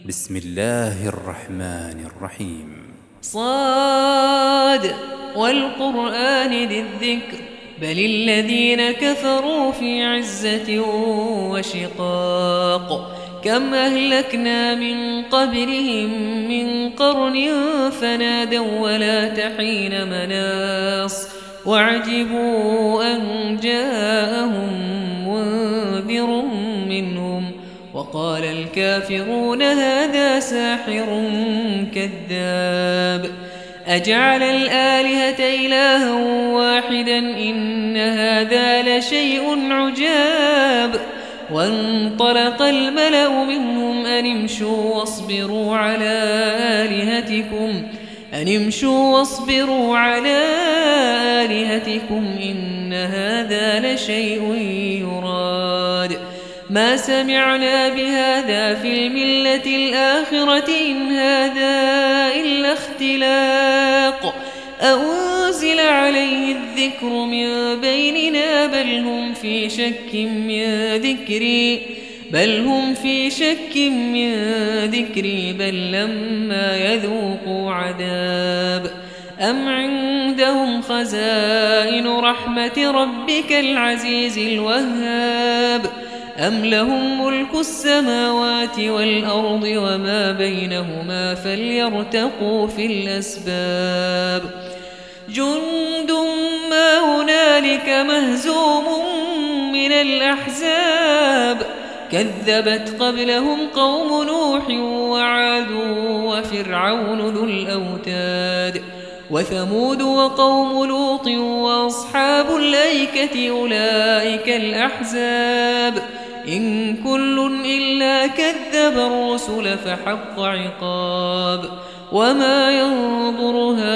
بسم الله الرحمن الرحيم. صاد والقرآن ذي الذكر بل الذين كفروا في عزة وشقاق كم أهلكنا من قبلهم من قرن فنادوا ولا تحين مناص وعجبوا أن جاءهم منذر منهم وقال الكافرون هذا ساحر كذاب أجعل الآلهة إلها واحدا إن هذا لشيء عجاب وانطلق الملأ منهم أن امشوا واصبروا على آلهتكم إن هذا لشيء يراد ما سمعنا بهذا في الملة الآخرة إن هذا إلا اختلاق أنزل عليه الذكر من بيننا بل هم في شك من ذكري بل لما يذوقوا عذاب أم عندهم خزائن رحمة ربك العزيز الوهاب أم لهم ملك السماوات والأرض وما بينهما فليرتقوا في الأسباب جند ما هنالك مهزوم من الأحزاب كذبت قبلهم قوم نوح وعاد وفرعون ذو الأوتاد وثمود وقوم لوط وأصحاب الأيكة أولئك الأحزاب إن كل إلا كذب الرسل فحق عقاب وما ينظر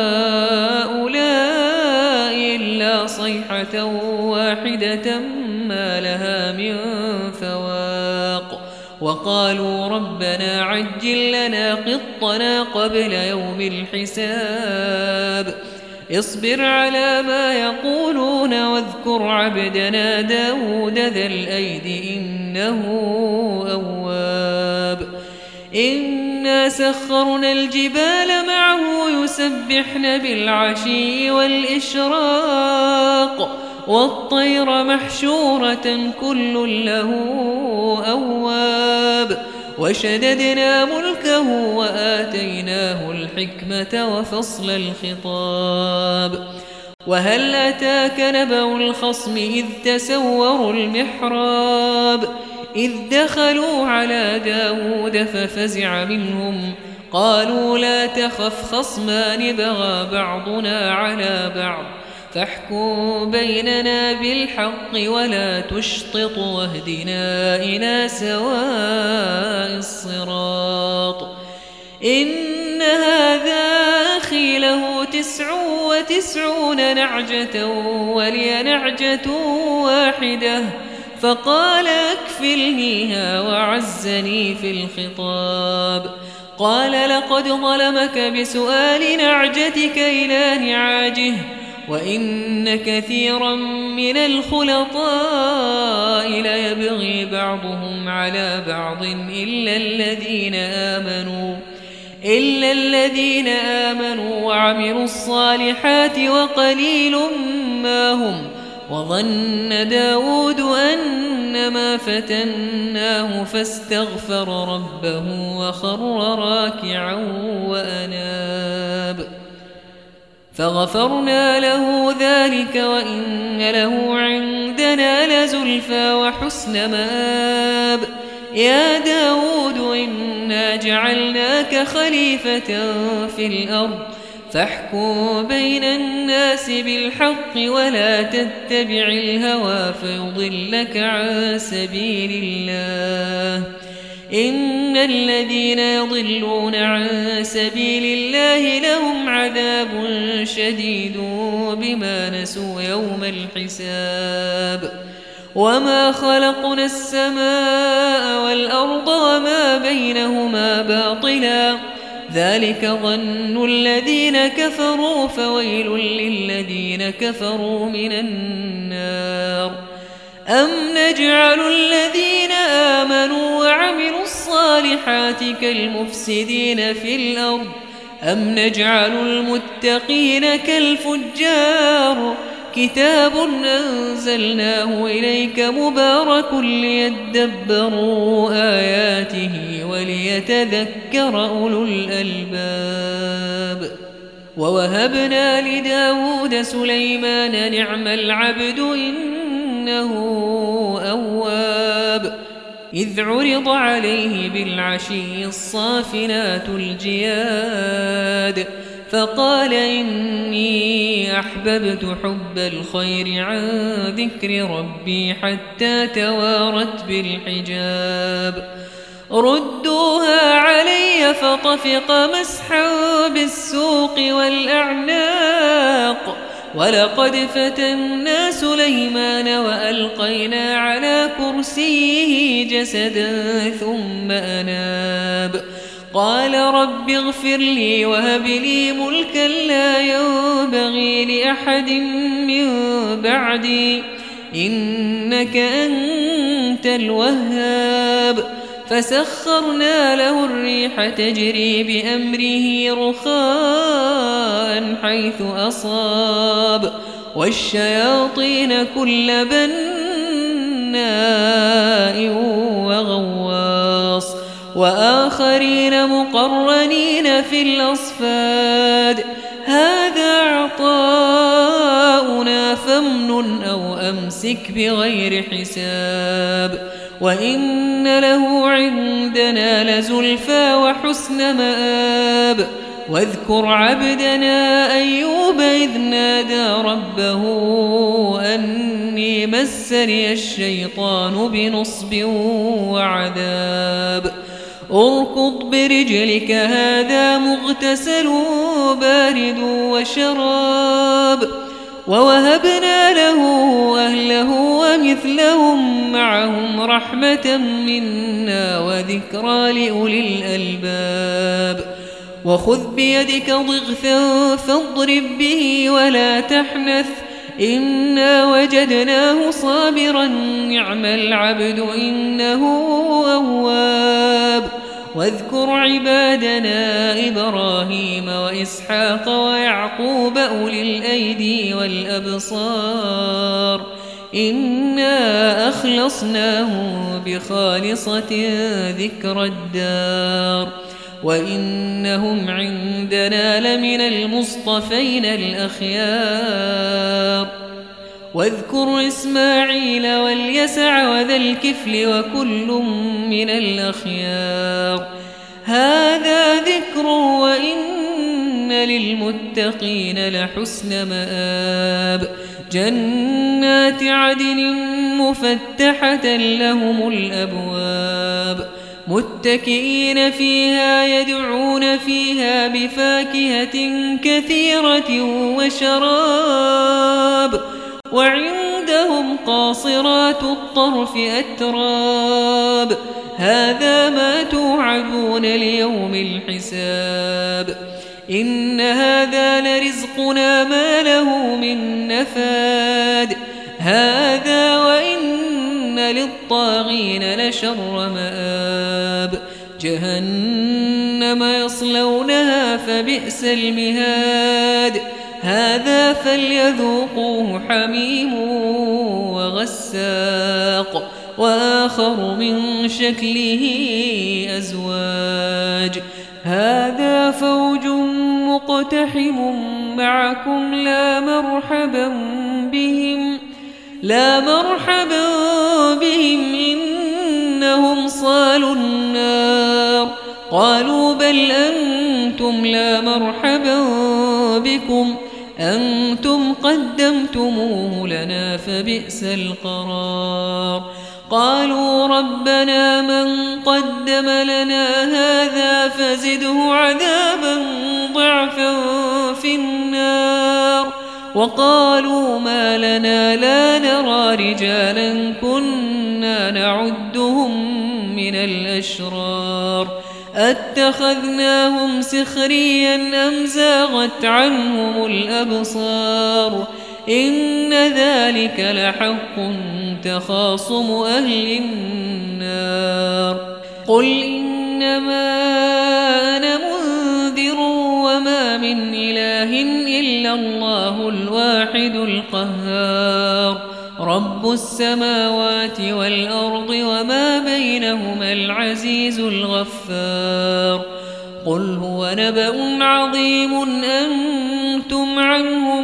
هؤلاء إلا صيحة واحدة ما لها من فواق وقالوا ربنا عجل لنا قطنا قبل يوم الحساب اصبر على ما يقولون واذكر عبدنا داود ذا الأيد إنه أواب إنا سخرنا الجبال معه يسبحن بالعشي والإشراق والطير محشورة كل له أواب وشددنا ملكه وآتيناه الحكمة وفصل الخطاب وهل أتاك نبأ الخصم إذ تسوروا المحراب إذ دخلوا على داود ففزع منهم قالوا لا تخف خصمان بغى بعضنا على بعض فاحكم بيننا بالحق ولا تشطط واهدنا إلى سواء الصراط إن هذا أخي له 99 نعجة ولي نعجة واحدة فقال أكفلنيها وعزني في الخطاب قال لقد ظلمك بسؤال نعجتك إلى نعاجه وإن كثيرا من الخلطاء ليبغي بعضهم على بعض إلا الذين آمنوا وعملوا الصالحات وقليل ما هم وظن داود أنما فتناه فاستغفر ربه وخر راكعا وأناب فغفرنا له ذلك وإن له عندنا لزلفى وحسن مآب يا داود إنا جعلناك خليفة في الأرض فاحكم بين الناس بالحق ولا تتبع الهوى فيضلك عن سبيل الله إن الذين يضلون عن سبيل الله لهم عذاب شديد بما نسوا يوم الحساب وما خلقنا السماء والأرض وما بينهما باطلا ذلك ظن الذين كفروا فويل للذين كفروا من النار أم نجعل الذين آمنوا وعملوا الصالحات كالمفسدين في الأرض أم نجعل المتقين كالفجار كتاب أنزلناه إليك مبارك ليدبروا آياته وليتذكر أولو الألباب ووهبنا لداود سليمان نعم العبد إنه أواب إذ عرض عليه بالعشي الصافنات الجياد فقال إني أحببت حب الخير عن ذكر ربي حتى توارت بالحجاب ردوها علي فطفق مسحا بالسوق والأعناق ولقد فتنا سليمان وألقينا على كرسيه جسدا ثم أناب قال رب اغفر لي وهب لي ملكا لا ينبغي لأحد من بعدي إنك أنت الوهاب فسخرنا له الريح تجري بأمره رخاء حيث أصاب والشياطين كل بناء وغواص وآخرين مقرنين في الأصفاد هذا عطاؤنا فامنن أو أمسك بغير حساب وإن له عندنا لزلفى وحسن مآب واذكر عبدنا أيوب إذ نادى ربه أني مسني الشيطان بنصب وعذاب اركض برجلك هذا مغتسل بارد وشراب ووهبنا له أهله ومثلهم معهم رحمة منا وذكرى لأولي الألباب وخذ بيدك ضغثا فاضرب به ولا تحنث إنا وجدناه صابرا نعم العبد إنه أواب واذكر عبادنا إبراهيم وإسحاق ويعقوب أولي الأيدي والأبصار إنا أخلصناهم بخالصة ذكر الدار وإنهم عندنا لمن المصطفين الأخيار واذكر إسماعيل واليسع وذا الكفل وكل من الأخيار هذا ذكر وإن للمتقين لحسن مآب جنات عدن مفتحة لهم الأبواب متكئين فيها يدعون فيها بفاكهة كثيرة وشراب وعندهم قاصرات الطرف أتراب هذا ما توعدون ليوم الحساب إن هذا لرزقنا ما له من نفاد هذا وإن للطاغين لشر مآب جهنم يصلونها فبئس المهاد هذا فليذوقوه حميم وغساق وآخر من شكله أزواج هذا فوج مقتحم معكم لا مرحبا بهم إنهم صالوا النار قالوا بل أنتم لا مرحبا بكم أنتم قدمتموه لنا فبئس القرار قالوا ربنا من قدم لنا هذا فزده عذابا ضعفا في النار وقالوا ما لنا لا نرى رجالا كنا نعدهم من الأشرار أتخذناهم سخريا أم زاغت عنهم الأبصار إن ذلك لحق تخاصم أهل النار قل إنما أنا منذر وما من إله إلا الله الواحد القهار رب السماوات والأرض وما بينهما العزيز الغفار قل هو نبأ عظيم أنتم عنه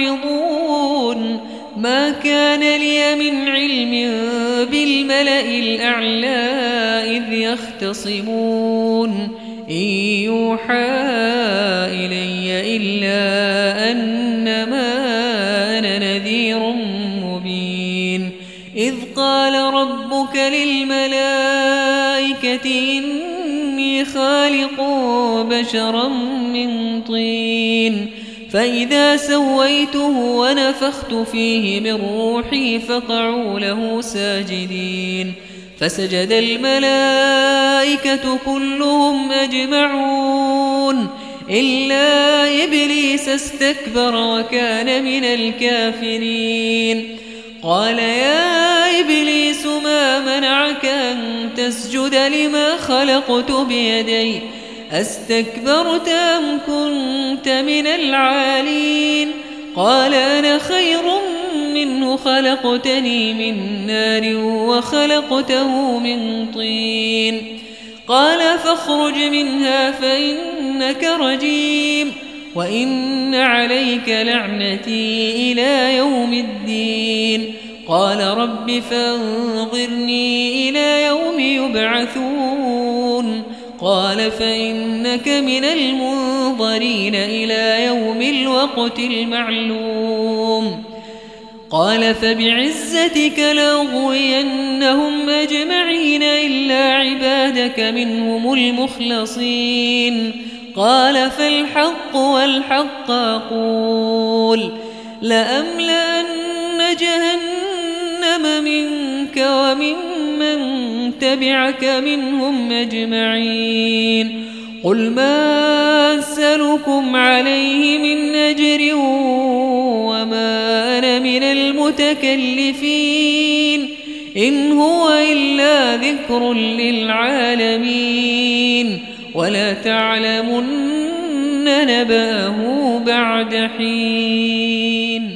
معرضون ما كان لي من علم بالملأ الأعلى إذ يختصمون إن يوحى إلي إلا أنما أنا نذير مبين إذ قال ربك للملائكة إني خالق بشرا من طين فإذا سويته ونفخت فيه من روحي فقعوا له ساجدين فسجد الملائكة كلهم أجمعون إلا إبليس استكبر وكان من الكافرين قال يا إبليس ما منعك أن تسجد لما خلقت بيدي أستكبرت أم كنت من العالين قال أنا خير منه خلقتني من نار وخلقته من طين قال فاخرج منها فإنك رجيم وإن عليك لعنتي إلى يوم الدين قال رب فانظرني إلى يوم يبعثون قال فإنك من المنظرين إلى يوم الوقت المعلوم قال فبعزتك لأغوينهم أجمعين إلا عبادك منهم المخلصين قال فالحق والحق أقول لأملأن جهنم منك وممن تبعك منهم أجمعين قل ما أسألكم عليه من أجر وما أنا من المتكلفين إن هو إلا ذكر للعالمين ولا تعلمن نبأه بعد حين